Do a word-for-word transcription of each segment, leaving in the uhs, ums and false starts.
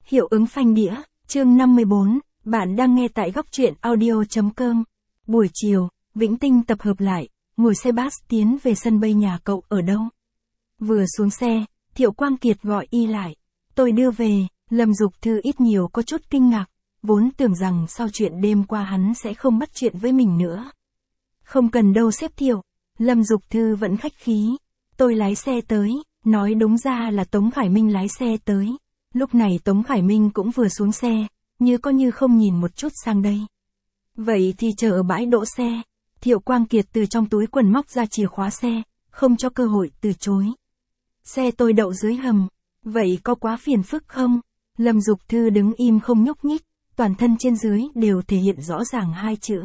Hiệu ứng phanh đĩa, chương năm mươi bốn, bạn đang nghe tại góc truyện audio.com. Buổi chiều, Vĩnh Tinh tập hợp lại, ngồi xe bus tiến về sân bay nhà cậu ở đâu. Vừa xuống xe, Thiệu Quang Kiệt gọi y lại. Tôi đưa về, Lâm Dục Thư ít nhiều có chút kinh ngạc, vốn tưởng rằng sau chuyện đêm qua hắn sẽ không bắt chuyện với mình nữa. Không cần đâu sếp Thiệu, Lâm Dục Thư vẫn khách khí. Tôi lái xe tới, nói đúng ra là Tống Khải Minh lái xe tới. Lúc này Tống Khải Minh cũng vừa xuống xe, như có như không nhìn một chút sang đây. Vậy thì chờ ở bãi đỗ xe. Thiệu Quang Kiệt từ trong túi quần móc ra chìa khóa xe, không cho cơ hội từ chối. Xe tôi đậu dưới hầm, vậy có quá phiền phức không? Lâm Dục Thư đứng im không nhúc nhích, toàn thân trên dưới đều thể hiện rõ ràng hai chữ.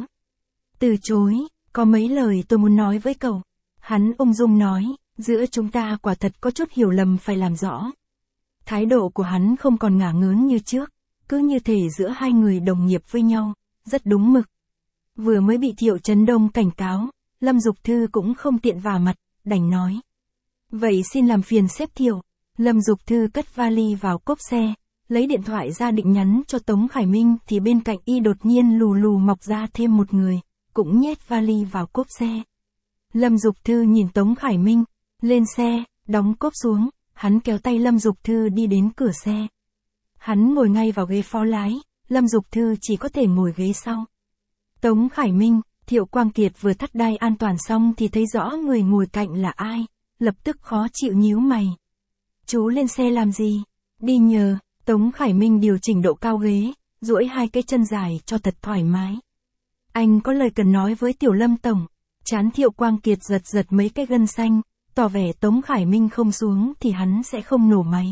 Từ chối, có mấy lời tôi muốn nói với cậu. Hắn ung dung nói, giữa chúng ta quả thật có chút hiểu lầm phải làm rõ. Thái độ của hắn không còn ngả ngớn như trước, cứ như thể giữa hai người đồng nghiệp với nhau, rất đúng mực. Vừa mới bị Thiệu Trấn Đông cảnh cáo, Lâm Dục Thư cũng không tiện vả mặt, đành nói. Vậy xin làm phiền sếp Thiệu. Lâm Dục Thư cất vali vào cốp xe, lấy điện thoại ra định nhắn cho Tống Khải Minh thì bên cạnh y đột nhiên lù lù mọc ra thêm một người, cũng nhét vali vào cốp xe. Lâm Dục Thư nhìn Tống Khải Minh, lên xe, đóng cốp xuống, hắn kéo tay Lâm Dục Thư đi đến cửa xe. Hắn ngồi ngay vào ghế phó lái, Lâm Dục Thư chỉ có thể ngồi ghế sau. Tống Khải Minh, Thiệu Quang Kiệt vừa thắt đai an toàn xong thì thấy rõ người ngồi cạnh là ai, lập tức khó chịu nhíu mày. Chú lên xe làm gì? Đi nhờ. Tống Khải Minh điều chỉnh độ cao ghế, duỗi hai cái chân dài cho thật thoải mái. Anh có lời cần nói với Tiểu Lâm tổng. Trán Thiệu Quang Kiệt giật giật mấy cái gân xanh, tỏ vẻ Tống Khải Minh không xuống thì hắn sẽ không nổ máy.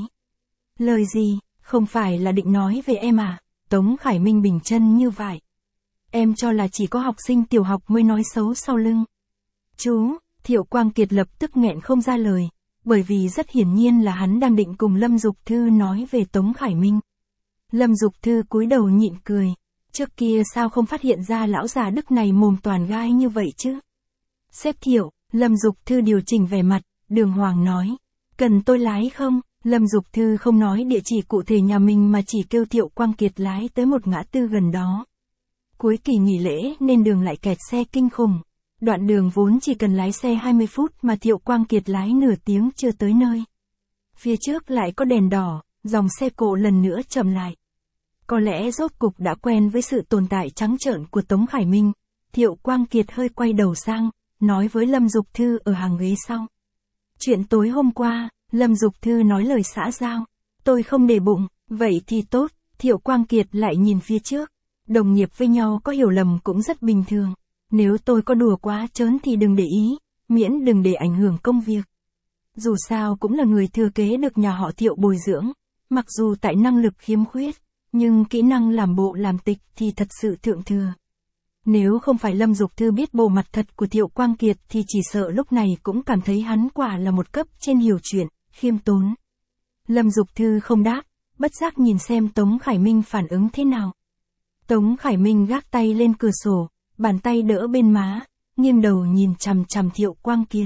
Lời gì, không phải là định nói về em à? Tống Khải Minh bình chân như vậy. Em cho là chỉ có học sinh tiểu học mới nói xấu sau lưng. Chú, Thiệu Quang Kiệt lập tức nghẹn không ra lời, bởi vì rất hiển nhiên là hắn đang định cùng Lâm Dục Thư nói về Tống Khải Minh. Lâm Dục Thư cúi đầu nhịn cười, trước kia sao không phát hiện ra lão già Đức này mồm toàn gai như vậy chứ? Sếp Thiệu, Lâm Dục Thư điều chỉnh vẻ mặt, đường hoàng nói. Cần tôi lái không? Lâm Dục Thư không nói địa chỉ cụ thể nhà mình mà chỉ kêu Thiệu Quang Kiệt lái tới một ngã tư gần đó. Cuối kỳ nghỉ lễ nên đường lại kẹt xe kinh khủng. Đoạn đường vốn chỉ cần lái xe hai mươi phút mà Thiệu Quang Kiệt lái nửa tiếng chưa tới nơi. Phía trước lại có đèn đỏ, dòng xe cộ lần nữa chậm lại. Có lẽ rốt cục đã quen với sự tồn tại trắng trợn của Tống Khải Minh. Thiệu Quang Kiệt hơi quay đầu sang, nói với Lâm Dục Thư ở hàng ghế sau. Chuyện tối hôm qua, Lâm Dục Thư nói lời xã giao. Tôi không để bụng, vậy thì tốt. Thiệu Quang Kiệt lại nhìn phía trước. Đồng nghiệp với nhau có hiểu lầm cũng rất bình thường. Nếu tôi có đùa quá trớn thì đừng để ý, miễn đừng để ảnh hưởng công việc. Dù sao cũng là người thừa kế được nhà họ Thiệu bồi dưỡng, mặc dù tại năng lực khiếm khuyết, nhưng kỹ năng làm bộ làm tịch thì thật sự thượng thừa. Nếu không phải Lâm Dục Thư biết bộ mặt thật của Thiệu Quang Kiệt thì chỉ sợ lúc này cũng cảm thấy hắn quả là một cấp trên hiểu chuyện, khiêm tốn. Lâm Dục Thư không đáp, bất giác nhìn xem Tống Khải Minh phản ứng thế nào. Tống Khải Minh gác tay lên cửa sổ, bàn tay đỡ bên má, nghiêng đầu nhìn chằm chằm Thiệu Quang Kiệt.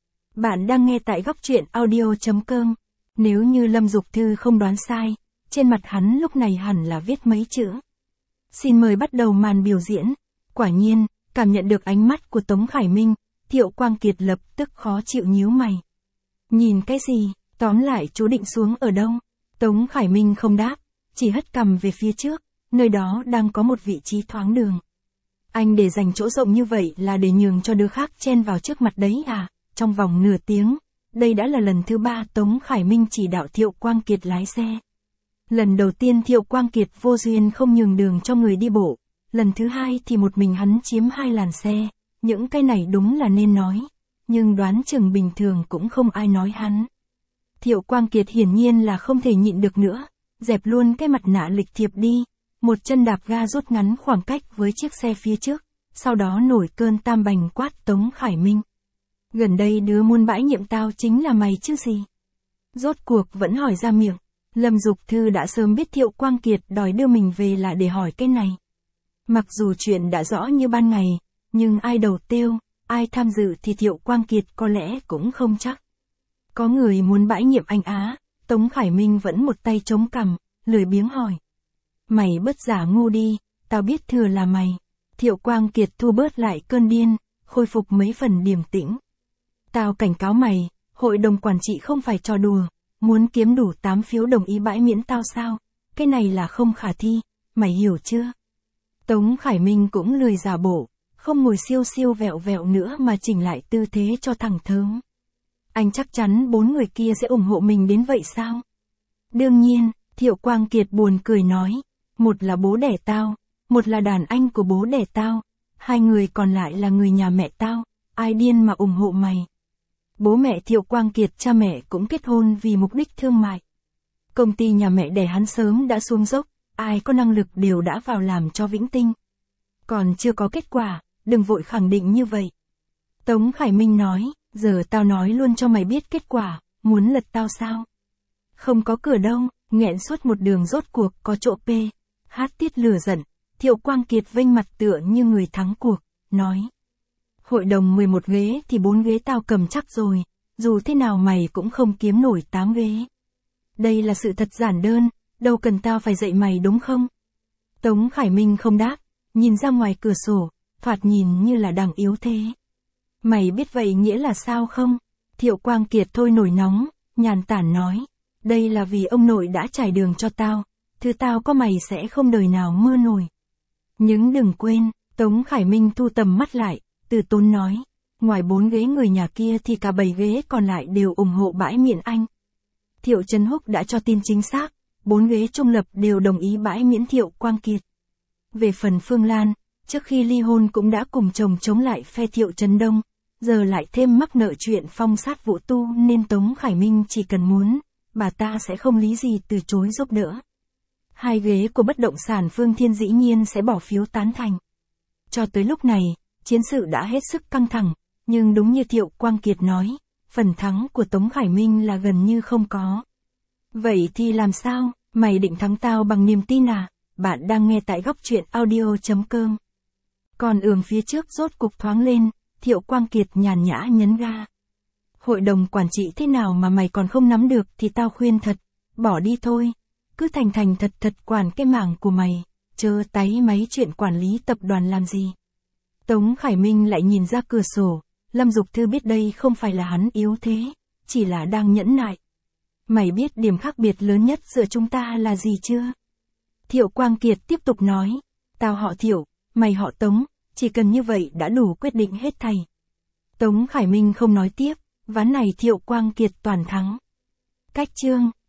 Bạn đang nghe tại góc truyện audio.com. Nếu như Lâm Dục Thư không đoán sai, trên mặt hắn lúc này hẳn là viết mấy chữ. Xin mời bắt đầu màn biểu diễn. Quả nhiên, cảm nhận được ánh mắt của Tống Khải Minh, Thiệu Quang Kiệt lập tức khó chịu nhíu mày. Nhìn cái gì, tóm lại chú định xuống ở đâu? Tống Khải Minh không đáp, chỉ hất cằm về phía trước, nơi đó đang có một vị trí thoáng đường. Anh để dành chỗ rộng như vậy là để nhường cho đứa khác chen vào trước mặt đấy à? Trong vòng nửa tiếng, đây đã là lần thứ ba Tống Khải Minh chỉ đạo Thiệu Quang Kiệt lái xe. Lần đầu tiên Thiệu Quang Kiệt vô duyên không nhường đường cho người đi bộ, lần thứ hai thì một mình hắn chiếm hai làn xe, những cái này đúng là nên nói, nhưng đoán chừng bình thường cũng không ai nói hắn. Thiệu Quang Kiệt hiển nhiên là không thể nhịn được nữa, dẹp luôn cái mặt nạ lịch thiệp đi. Một chân đạp ga rút ngắn khoảng cách với chiếc xe phía trước, sau đó nổi cơn tam bành quát Tống Khải Minh. Gần đây đứa muốn bãi nhiệm tao chính là mày chứ gì? Rốt cuộc vẫn hỏi ra miệng. Lâm Dục Thư đã sớm biết Thiệu Quang Kiệt đòi đưa mình về là để hỏi cái này. Mặc dù chuyện đã rõ như ban ngày, nhưng ai đầu tiêu, ai tham dự thì Thiệu Quang Kiệt có lẽ cũng không chắc. Có người muốn bãi nhiệm anh á, Tống Khải Minh vẫn một tay chống cằm, lười biếng hỏi. Mày bớt giả ngu đi, tao biết thừa là mày. Thiệu Quang Kiệt thu bớt lại cơn điên, khôi phục mấy phần điềm tĩnh. Tao cảnh cáo mày, hội đồng quản trị không phải trò đùa, muốn kiếm đủ tám phiếu đồng ý bãi miễn tao sao, cái này là không khả thi, mày hiểu chưa? Tống Khải Minh cũng lười giả bộ, không ngồi siêu siêu vẹo vẹo nữa mà chỉnh lại tư thế cho thẳng thớm. Anh chắc chắn bốn người kia sẽ ủng hộ mình đến vậy sao? Đương nhiên, Thiệu Quang Kiệt buồn cười nói, một là bố đẻ tao, một là đàn anh của bố đẻ tao, hai người còn lại là người nhà mẹ tao, ai điên mà ủng hộ mày. Bố mẹ Thiệu Quang Kiệt cha mẹ cũng kết hôn vì mục đích thương mại. Công ty nhà mẹ đẻ hắn sớm đã xuống dốc, ai có năng lực đều đã vào làm cho Vĩnh Tinh. Còn chưa có kết quả, đừng vội khẳng định như vậy. Tống Khải Minh nói, giờ tao nói luôn cho mày biết kết quả, muốn lật tao sao? Không có cửa đâu, nghẹn suốt một đường rốt cuộc có chỗ P. Hát tiết lửa giận, Thiệu Quang Kiệt vênh mặt tựa như người thắng cuộc, nói. Hội đồng mười một ghế thì bốn ghế tao cầm chắc rồi, dù thế nào mày cũng không kiếm nổi tám ghế. Đây là sự thật giản đơn, đâu cần tao phải dạy mày đúng không? Tống Khải Minh không đáp, nhìn ra ngoài cửa sổ, thoạt nhìn như là đang yếu thế. Mày biết vậy nghĩa là sao không? Thiệu Quang Kiệt thôi nổi nóng, nhàn tản nói. Đây là vì ông nội đã trải đường cho tao, thứ tao có mày sẽ không đời nào mơ nổi. Nhưng đừng quên, Tống Khải Minh thu tầm mắt lại, từ tốn nói. Ngoài bốn ghế người nhà kia thì cả bảy ghế còn lại đều ủng hộ bãi miễn anh. Thiệu Trấn Húc đã cho tin chính xác, bốn ghế trung lập đều đồng ý bãi miễn Thiệu Quang Kiệt. Về phần Phương Lan, trước khi ly hôn cũng đã cùng chồng chống lại phe Thiệu Trấn Đông, giờ lại thêm mắc nợ chuyện phong sát Vũ Tu nên Tống Khải Minh chỉ cần muốn, bà ta sẽ không lý gì từ chối giúp đỡ. Hai ghế của bất động sản Phương Thiên dĩ nhiên sẽ bỏ phiếu tán thành. Cho tới lúc này, chiến sự đã hết sức căng thẳng, nhưng đúng như Thiệu Quang Kiệt nói, phần thắng của Tống Khải Minh là gần như không có. Vậy thì làm sao, mày định thắng tao bằng niềm tin à? Bạn đang nghe tại góc truyện audio chấm com. Còn ườm phía trước rốt cục thoáng lên, Thiệu Quang Kiệt nhàn nhã nhấn ga. Hội đồng quản trị thế nào mà mày còn không nắm được thì tao khuyên thật, bỏ đi thôi. Cứ thành thành thật thật quản cái mảng của mày, chớ táy máy chuyện quản lý tập đoàn làm gì. Tống Khải Minh lại nhìn ra cửa sổ, Lâm Dục Thư biết đây không phải là hắn yếu thế, chỉ là đang nhẫn nại. Mày biết điểm khác biệt lớn nhất giữa chúng ta là gì chưa? Thiệu Quang Kiệt tiếp tục nói, tao họ Thiệu, mày họ Tống, chỉ cần như vậy đã đủ quyết định hết thảy. Tống Khải Minh không nói tiếp, ván này Thiệu Quang Kiệt toàn thắng. Cách chương